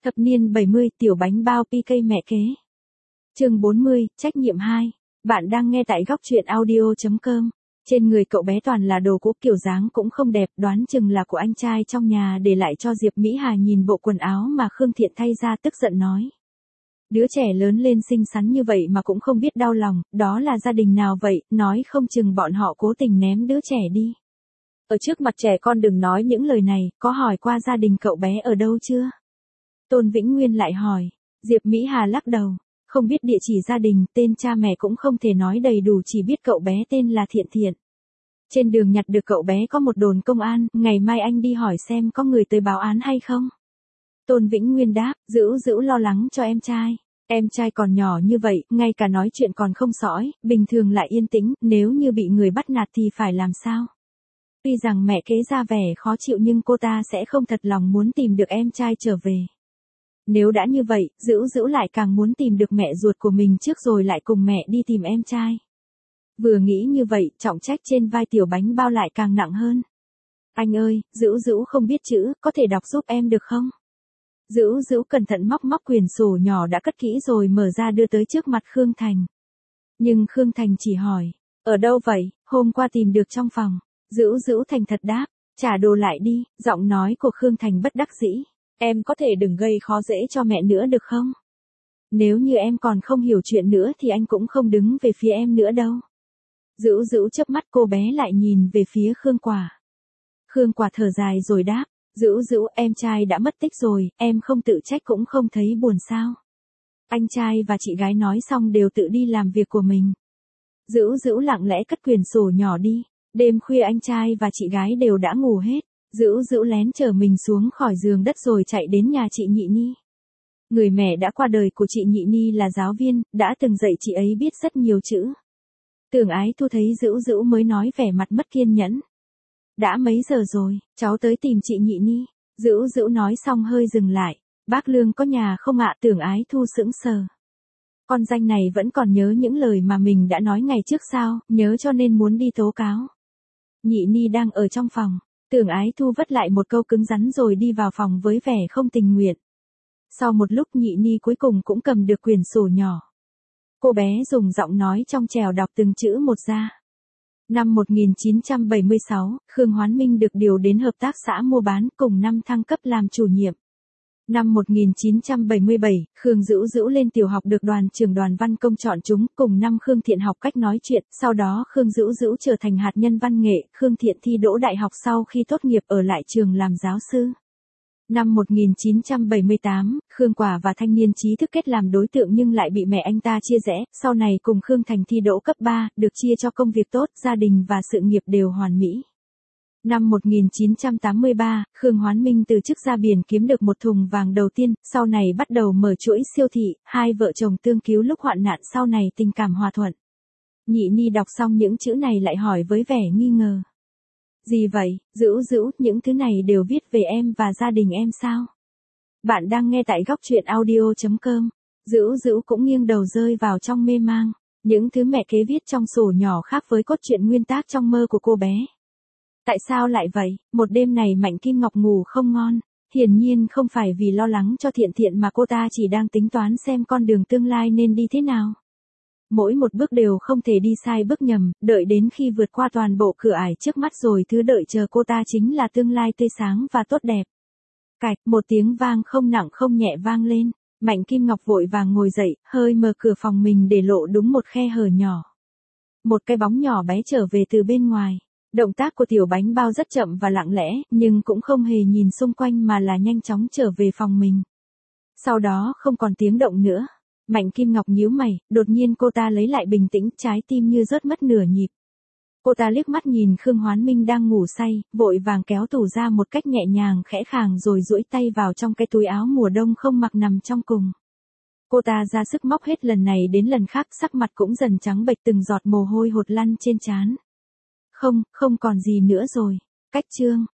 Thập niên 70, tiểu bánh bao PK mẹ kế. Chương 40, trách nhiệm 2. Bạn đang nghe tại góc truyện audio.com. Trên người cậu bé toàn là đồ cũ, kiểu dáng cũng không đẹp, đoán chừng là của anh trai trong nhà để lại cho Diệp Mỹ Hà. Nhìn bộ quần áo mà Khương Thiện thay ra, tức giận nói. Đứa trẻ lớn lên xinh xắn như vậy mà cũng không biết đau lòng, đó là gia đình nào vậy, nói không chừng bọn họ cố tình ném đứa trẻ đi. Ở trước mặt trẻ con đừng nói những lời này, có hỏi qua gia đình cậu bé ở đâu chưa? Tôn Vĩnh Nguyên lại hỏi. Diệp Mỹ Hà lắc đầu. Không biết địa chỉ gia đình, tên cha mẹ cũng không thể nói đầy đủ, chỉ biết cậu bé tên là Thiện Thiện. Trên đường nhặt được cậu bé có một đồn công an, ngày mai anh đi hỏi xem có người tới báo án hay không. Tôn Vĩnh Nguyên đáp, Dữu lo lắng cho em trai. Em trai còn nhỏ như vậy, ngay cả nói chuyện còn không sõi, bình thường lại yên tĩnh, nếu như bị người bắt nạt thì phải làm sao? Tuy rằng mẹ kế ra vẻ khó chịu nhưng cô ta sẽ không thật lòng muốn tìm được em trai trở về. Nếu đã như vậy, Dữu lại càng muốn tìm được mẹ ruột của mình trước rồi lại cùng mẹ đi tìm em trai. Vừa nghĩ như vậy, trọng trách trên vai tiểu bánh bao lại càng nặng hơn. Anh ơi, Dữu không biết chữ, có thể đọc giúp em được không? Dữu cẩn thận móc quyển sổ nhỏ đã cất kỹ rồi mở ra đưa tới trước mặt Khương Thành. Nhưng Khương Thành chỉ hỏi, ở đâu vậy, hôm qua tìm được trong phòng. Dữu thành thật đáp, trả đồ lại đi, giọng nói của Khương Thành bất đắc dĩ. Em có thể đừng gây khó dễ cho mẹ nữa được không? Nếu như em còn không hiểu chuyện nữa thì anh cũng không đứng về phía em nữa đâu. Dữu chớp mắt, cô bé lại nhìn về phía Khương Quả. Khương Quả thở dài rồi đáp, Dữu em trai đã mất tích rồi, em không tự trách cũng không thấy buồn sao? Anh trai và chị gái nói xong đều tự đi làm việc của mình. Dữu lặng lẽ cất quyển sổ nhỏ đi. Đêm khuya anh trai và chị gái đều đã ngủ hết. Dữu lén chở mình xuống khỏi giường đất rồi chạy đến nhà chị Nhị Ni. Người mẹ đã qua đời của chị Nhị Ni là giáo viên, đã từng dạy chị ấy biết rất nhiều chữ. Tưởng Ái Thu thấy Dữu mới nói vẻ mặt mất kiên nhẫn. Đã mấy giờ rồi, cháu tới tìm chị Nhị Ni. Dữu nói xong hơi dừng lại. Bác Lương có nhà không ạ? Tưởng Ái Thu sững sờ. Con danh này vẫn còn nhớ những lời mà mình đã nói ngày trước sao, nhớ cho nên muốn đi tố cáo. Nhị Ni đang ở trong phòng. Tưởng Ái Thu vất lại một câu cứng rắn rồi đi vào phòng với vẻ không tình nguyện. Sau một lúc Nhị Ni cuối cùng cũng cầm được quyển sổ nhỏ. Cô bé dùng giọng nói trong trẻo đọc từng chữ một ra. Năm 1976, Khương Hoán Minh được điều đến hợp tác xã mua bán, cùng năm thăng cấp làm chủ nhiệm. Năm 1977, Khương Dữu lên tiểu học được đoàn trưởng Đoàn Văn Công chọn chúng, cùng năm Khương Thiện học cách nói chuyện, sau đó Khương Dữu trở thành hạt nhân văn nghệ, Khương Thiện thi đỗ đại học sau khi tốt nghiệp ở lại trường làm giáo sư. Năm 1978, Khương Quả và thanh niên trí thức kết làm đối tượng nhưng lại bị mẹ anh ta chia rẽ, sau này cùng Khương Thành thi đỗ cấp 3, được chia cho công việc tốt, gia đình và sự nghiệp đều hoàn mỹ. Năm 1983, Khương Hoán Minh từ chức ra biển kiếm được một thùng vàng đầu tiên, sau này bắt đầu mở chuỗi siêu thị, hai vợ chồng tương cứu lúc hoạn nạn, sau này tình cảm hòa thuận. Nhị Ni đọc xong những chữ này lại hỏi với vẻ nghi ngờ. Gì vậy, Dữu, những thứ này đều viết về em và gia đình em sao? Bạn đang nghe tại góc truyện audio.com. Dữu cũng nghiêng đầu rơi vào trong mê mang. Những thứ mẹ kế viết trong sổ nhỏ khác với cốt truyện nguyên tác trong mơ của cô bé. Tại sao lại vậy? Một đêm này Mạnh Kim Ngọc ngủ không ngon. Hiển nhiên không phải vì lo lắng cho Thiện mà cô ta chỉ đang tính toán xem con đường tương lai nên đi thế nào. Mỗi một bước đều không thể đi sai bước nhầm, đợi đến khi vượt qua toàn bộ cửa ải trước mắt rồi thứ đợi chờ cô ta chính là tương lai tươi sáng và tốt đẹp. Cạch, một tiếng vang không nặng không nhẹ vang lên. Mạnh Kim Ngọc vội vàng ngồi dậy, hơi mở cửa phòng mình để lộ đúng một khe hở nhỏ. Một cái bóng nhỏ bé trở về từ bên ngoài. Động tác của tiểu bánh bao rất chậm và lặng lẽ, nhưng cũng không hề nhìn xung quanh mà là nhanh chóng trở về phòng mình. Sau đó không còn tiếng động nữa. Mạnh Kim Ngọc nhíu mày, đột nhiên cô ta lấy lại bình tĩnh, trái tim như rớt mất nửa nhịp. Cô ta liếc mắt nhìn Khương Hoán Minh đang ngủ say, vội vàng kéo tủ ra một cách nhẹ nhàng khẽ khàng rồi duỗi tay vào trong cái túi áo mùa đông không mặc nằm trong cùng. Cô ta ra sức móc hết lần này đến lần khác, sắc mặt cũng dần trắng bệch, từng giọt mồ hôi hột lăn trên trán. Không còn gì nữa rồi. Cách chương.